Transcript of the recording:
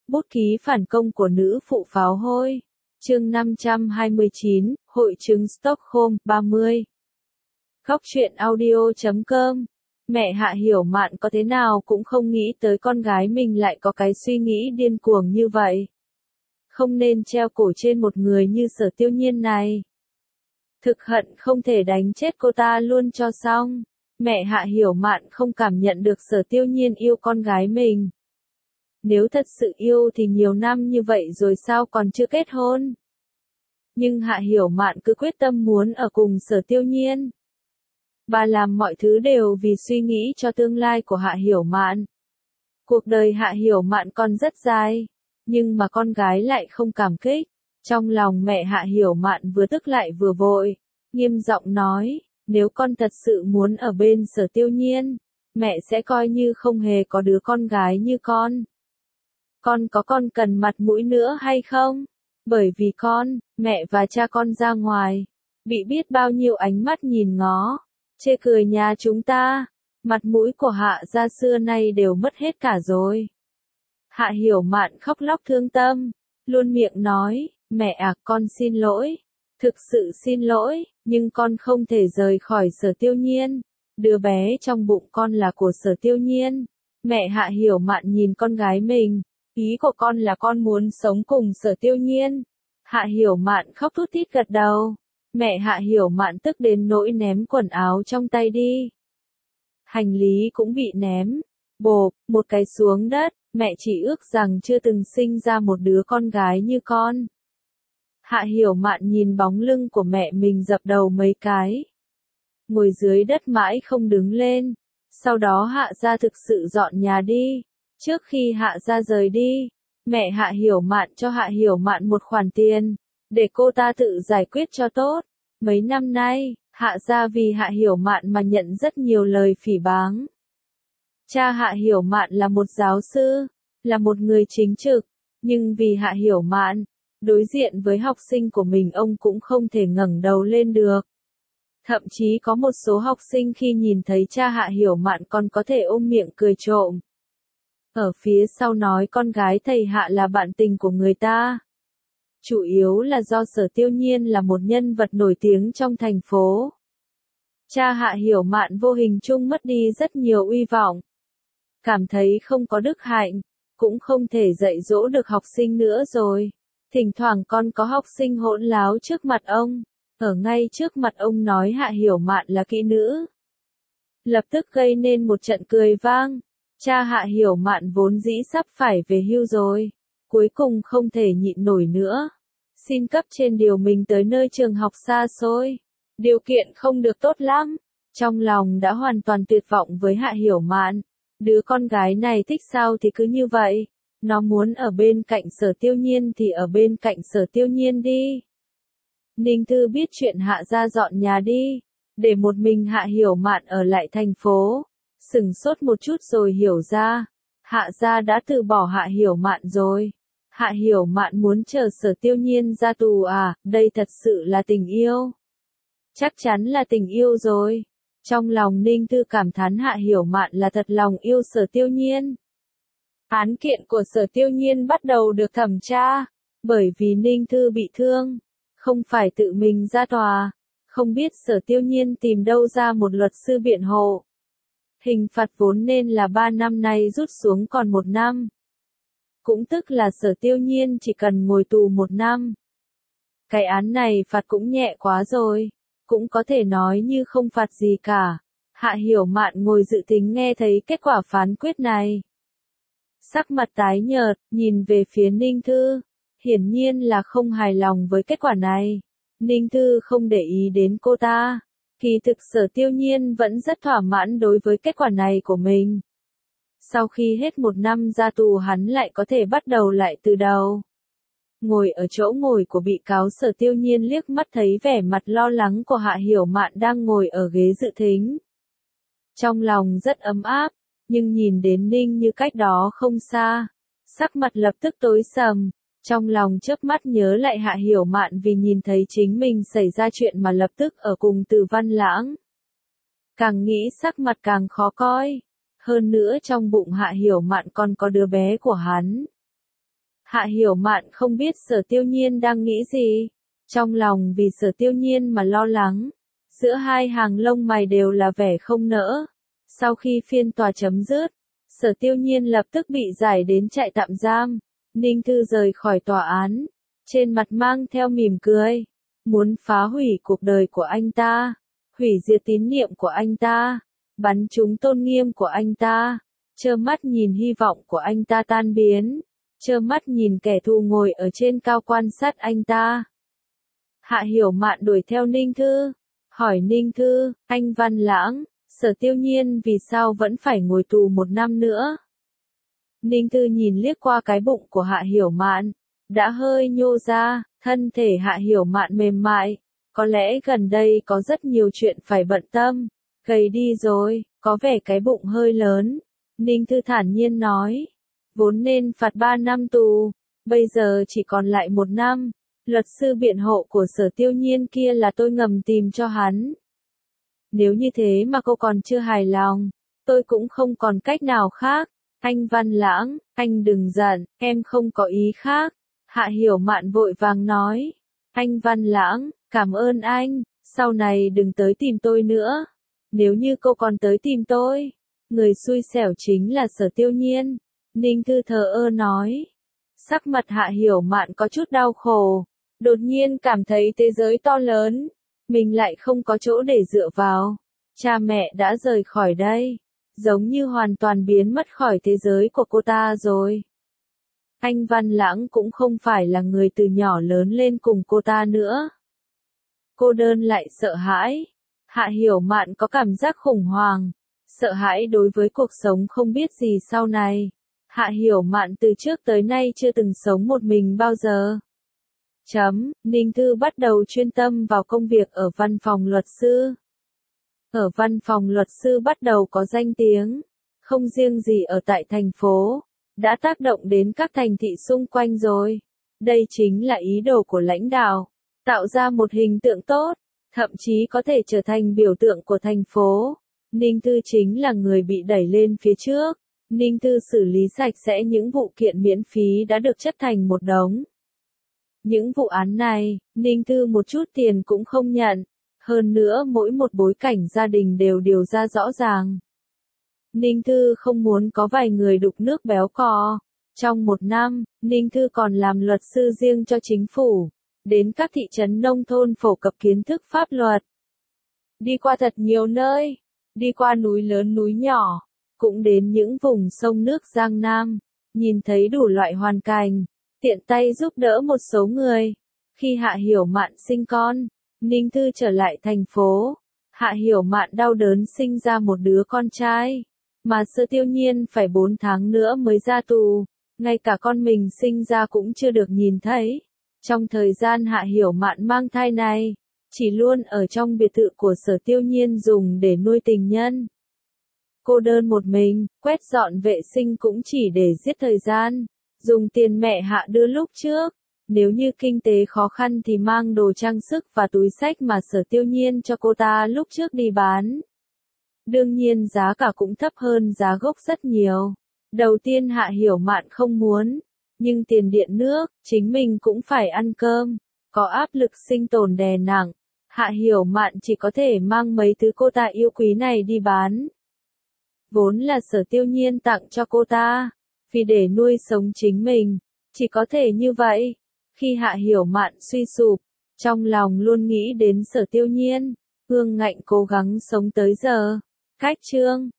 Bút ký phản công của nữ phụ pháo hôi. Chương 529, Hội chứng Stockholm 30. Góc truyện audio.com. Mẹ Hạ Hiểu Mạn có thế nào cũng không nghĩ tới con gái mình lại có cái suy nghĩ điên cuồng như vậy. Không nên treo cổ trên một người như Sở Tiêu Nhiên này. Thực hận không thể đánh chết cô ta luôn cho xong. Mẹ Hạ Hiểu Mạn không cảm nhận được Sở Tiêu Nhiên yêu con gái mình. Nếu thật sự yêu thì nhiều năm như vậy rồi sao còn chưa kết hôn. Nhưng Hạ Hiểu Mạn cứ quyết tâm muốn ở cùng Sở Tiêu Nhiên. Bà làm mọi thứ đều vì suy nghĩ cho tương lai của Hạ Hiểu Mạn. Cuộc đời Hạ Hiểu Mạn còn rất dài, nhưng mà con gái lại không cảm kích. Trong lòng mẹ Hạ Hiểu Mạn vừa tức lại vừa vội, nghiêm giọng nói, nếu con thật sự muốn ở bên Sở Tiêu Nhiên, mẹ sẽ coi như không hề có đứa con gái như con. Con cần mặt mũi nữa hay không? Bởi vì con, mẹ và cha con ra ngoài, bị biết bao nhiêu ánh mắt nhìn ngó, chê cười nhà chúng ta, mặt mũi của Hạ gia xưa nay đều mất hết cả rồi. Hạ Hiểu Mạn khóc lóc thương tâm, luôn miệng nói, mẹ à con xin lỗi, thực sự xin lỗi, nhưng con không thể rời khỏi Sở Tiêu Nhiên, đứa bé trong bụng con là của Sở Tiêu Nhiên. Mẹ Hạ Hiểu Mạn nhìn con gái mình, ý của con là con muốn sống cùng Sở Tiêu Nhiên. Hạ Hiểu Mạn khóc thút thít gật đầu. Mẹ Hạ Hiểu Mạn tức đến nỗi ném quần áo trong tay đi. Hành lý cũng bị ném, bộp, một cái xuống đất, mẹ chỉ ước rằng chưa từng sinh ra một đứa con gái như con. Hạ Hiểu Mạn nhìn bóng lưng của mẹ mình dập đầu mấy cái. Ngồi dưới đất mãi không đứng lên. Sau đó Hạ gia thực sự dọn nhà đi. Trước khi Hạ gia rời đi, mẹ Hạ Hiểu Mạn cho Hạ Hiểu Mạn một khoản tiền, để cô ta tự giải quyết cho tốt. Mấy năm nay, Hạ gia vì Hạ Hiểu Mạn mà nhận rất nhiều lời phỉ báng. Cha Hạ Hiểu Mạn là một giáo sư, là một người chính trực, nhưng vì Hạ Hiểu Mạn, đối diện với học sinh của mình ông cũng không thể ngẩng đầu lên được. Thậm chí có một số học sinh khi nhìn thấy cha Hạ Hiểu Mạn còn có thể ôm miệng cười trộm. Ở phía sau nói con gái thầy Hạ là bạn tình của người ta. Chủ yếu là do Sở Tiêu Nhiên là một nhân vật nổi tiếng trong thành phố. Cha Hạ Hiểu Mạn vô hình chung mất đi rất nhiều uy vọng. Cảm thấy không có đức hạnh, cũng không thể dạy dỗ được học sinh nữa rồi. Thỉnh thoảng còn có học sinh hỗn láo trước mặt ông, ở ngay trước mặt ông nói Hạ Hiểu Mạn là kỹ nữ. Lập tức gây nên một trận cười vang. Cha Hạ Hiểu Mạn vốn dĩ sắp phải về hưu rồi, cuối cùng không thể nhịn nổi nữa. Xin cấp trên điều mình tới nơi trường học xa xôi. Điều kiện không được tốt lắm. Trong lòng đã hoàn toàn tuyệt vọng với Hạ Hiểu Mạn. Đứa con gái này thích sao thì cứ như vậy. Nó muốn ở bên cạnh Sở Tiêu Nhiên thì ở bên cạnh Sở Tiêu Nhiên đi. Ninh Thư biết chuyện Hạ gia dọn nhà đi, để một mình Hạ Hiểu Mạn ở lại thành phố. Sửng sốt một chút rồi hiểu ra, Hạ gia đã từ bỏ Hạ Hiểu Mạn rồi. Hạ Hiểu Mạn muốn chờ Sở Tiêu Nhiên ra tù à, đây thật sự là tình yêu. Chắc chắn là tình yêu rồi. Trong lòng Ninh Thư cảm thán Hạ Hiểu Mạn là thật lòng yêu Sở Tiêu Nhiên. Án kiện của Sở Tiêu Nhiên bắt đầu được thẩm tra, bởi vì Ninh Thư bị thương, không phải tự mình ra tòa, không biết Sở Tiêu Nhiên tìm đâu ra một luật sư biện hộ. Hình phạt vốn nên là 3 năm nay rút xuống còn 1 năm. Cũng tức là Sở Tiêu Nhiên chỉ cần ngồi tù 1 năm. Cái án này phạt cũng nhẹ quá rồi, cũng có thể nói như không phạt gì cả. Hạ Hiểu Mạn ngồi dự tính nghe thấy kết quả phán quyết này. Sắc mặt tái nhợt, nhìn về phía Ninh Thư, hiển nhiên là không hài lòng với kết quả này. Ninh Thư không để ý đến cô ta. Kỳ thực Sở Tiêu Nhiên vẫn rất thỏa mãn đối với kết quả này của mình. Sau khi hết 1 năm ra tù hắn lại có thể bắt đầu lại từ đầu. Ngồi ở chỗ ngồi của bị cáo Sở Tiêu Nhiên liếc mắt thấy vẻ mặt lo lắng của Hạ Hiểu Mạn đang ngồi ở ghế dự thính. Trong lòng rất ấm áp, nhưng nhìn đến Ninh Như cách đó không xa, sắc mặt lập tức tối sầm. Trong lòng chớp mắt nhớ lại Hạ Hiểu Mạn vì nhìn thấy chính mình xảy ra chuyện mà lập tức ở cùng Từ Văn Lãng. Càng nghĩ sắc mặt càng khó coi. Hơn nữa trong bụng Hạ Hiểu Mạn còn có đứa bé của hắn. Hạ Hiểu Mạn không biết Sở Tiêu Nhiên đang nghĩ gì. Trong lòng vì Sở Tiêu Nhiên mà lo lắng. Giữa hai hàng lông mày đều là vẻ không nỡ. Sau khi phiên tòa chấm dứt, Sở Tiêu Nhiên lập tức bị giải đến trại tạm giam. Ninh Thư rời khỏi tòa án. Trên mặt mang theo mỉm cười. Muốn phá hủy cuộc đời của anh ta. Hủy diệt tín niệm của anh ta. Bắn trúng tôn nghiêm của anh ta. Trơ mắt nhìn hy vọng của anh ta tan biến. Trơ mắt nhìn kẻ thù ngồi ở trên cao quan sát anh ta. Hạ Hiểu Mạn đuổi theo Ninh Thư. Hỏi Ninh Thư, anh Văn Lãng, Sở Tiêu Nhiên vì sao vẫn phải ngồi tù 1 năm nữa? Ninh Thư nhìn liếc qua cái bụng của Hạ Hiểu Mạn. Đã hơi nhô ra, thân thể Hạ Hiểu Mạn mềm mại. Có lẽ gần đây có rất nhiều chuyện phải bận tâm. Gầy đi rồi, có vẻ cái bụng hơi lớn. Ninh Thư thản nhiên nói. Vốn nên phạt 3 năm tù. Bây giờ chỉ còn lại 1 năm. Luật sư biện hộ của Sở Tiêu Nhiên kia là tôi ngầm tìm cho hắn. Nếu như thế mà cô còn chưa hài lòng, tôi cũng không còn cách nào khác. Anh Văn Lãng, anh đừng giận, em không có ý khác. Hạ Hiểu Mạn vội vàng nói. Anh Văn Lãng, cảm ơn anh, sau này đừng tới tìm tôi nữa. Nếu như cô còn tới tìm tôi, người xui xẻo chính là Sở Tiêu Nhiên. Ninh Thư thờ ơ nói. Sắc mặt Hạ Hiểu Mạn có chút đau khổ. Đột nhiên cảm thấy thế giới to lớn. Mình lại không có chỗ để dựa vào. Cha mẹ đã rời khỏi đây. Giống như hoàn toàn biến mất khỏi thế giới của cô ta rồi. Anh Văn Lãng cũng không phải là người từ nhỏ lớn lên cùng cô ta nữa. Cô đơn lại sợ hãi. Hạ Hiểu Mạn có cảm giác khủng hoảng. Sợ hãi đối với cuộc sống không biết gì sau này. Hạ Hiểu Mạn từ trước tới nay chưa từng sống một mình bao giờ. Ninh Thư bắt đầu chuyên tâm vào công việc ở văn phòng luật sư. Ở văn phòng luật sư bắt đầu có danh tiếng, không riêng gì ở tại thành phố, đã tác động đến các thành thị xung quanh rồi. Đây chính là ý đồ của lãnh đạo, tạo ra một hình tượng tốt, thậm chí có thể trở thành biểu tượng của thành phố. Ninh Thư chính là người bị đẩy lên phía trước. Ninh Thư xử lý sạch sẽ những vụ kiện miễn phí đã được chất thành một đống. Những vụ án này, Ninh Thư một chút tiền cũng không nhận. Hơn nữa mỗi một bối cảnh gia đình đều điều ra rõ ràng. Ninh Thư không muốn có vài người đục nước béo cò. Trong 1 năm, Ninh Thư còn làm luật sư riêng cho chính phủ. Đến các thị trấn nông thôn phổ cập kiến thức pháp luật. Đi qua thật nhiều nơi. Đi qua núi lớn núi nhỏ. Cũng đến những vùng sông nước Giang Nam. Nhìn thấy đủ loại hoàn cảnh. Tiện tay giúp đỡ một số người. Khi Hạ Hiểu Mạn sinh con, Ninh Thư trở lại thành phố. Hạ Hiểu Mạn đau đớn sinh ra một đứa con trai. Mà Sở Tiêu Nhiên phải 4 tháng nữa mới ra tù. Ngay cả con mình sinh ra cũng chưa được nhìn thấy. Trong thời gian Hạ Hiểu Mạn mang thai này, chỉ luôn ở trong biệt thự của Sở Tiêu Nhiên dùng để nuôi tình nhân. Cô đơn một mình, quét dọn vệ sinh cũng chỉ để giết thời gian. Dùng tiền mẹ Hạ đưa lúc trước. Nếu như kinh tế khó khăn thì mang đồ trang sức và túi xách mà Sở Tiêu Nhiên cho cô ta lúc trước đi bán. Đương nhiên giá cả cũng thấp hơn giá gốc rất nhiều. Đầu tiên Hạ Hiểu Mạn không muốn. Nhưng tiền điện nước, chính mình cũng phải ăn cơm. Có áp lực sinh tồn đè nặng. Hạ Hiểu Mạn chỉ có thể mang mấy thứ cô ta yêu quý này đi bán. Vốn là Sở Tiêu Nhiên tặng cho cô ta. Vì để nuôi sống chính mình. Chỉ có thể như vậy. Khi Hạ Hiểu Mạn suy sụp, trong lòng luôn nghĩ đến Sở Tiêu Nhiên. Ương ngạnh cố gắng sống tới giờ. Cách chương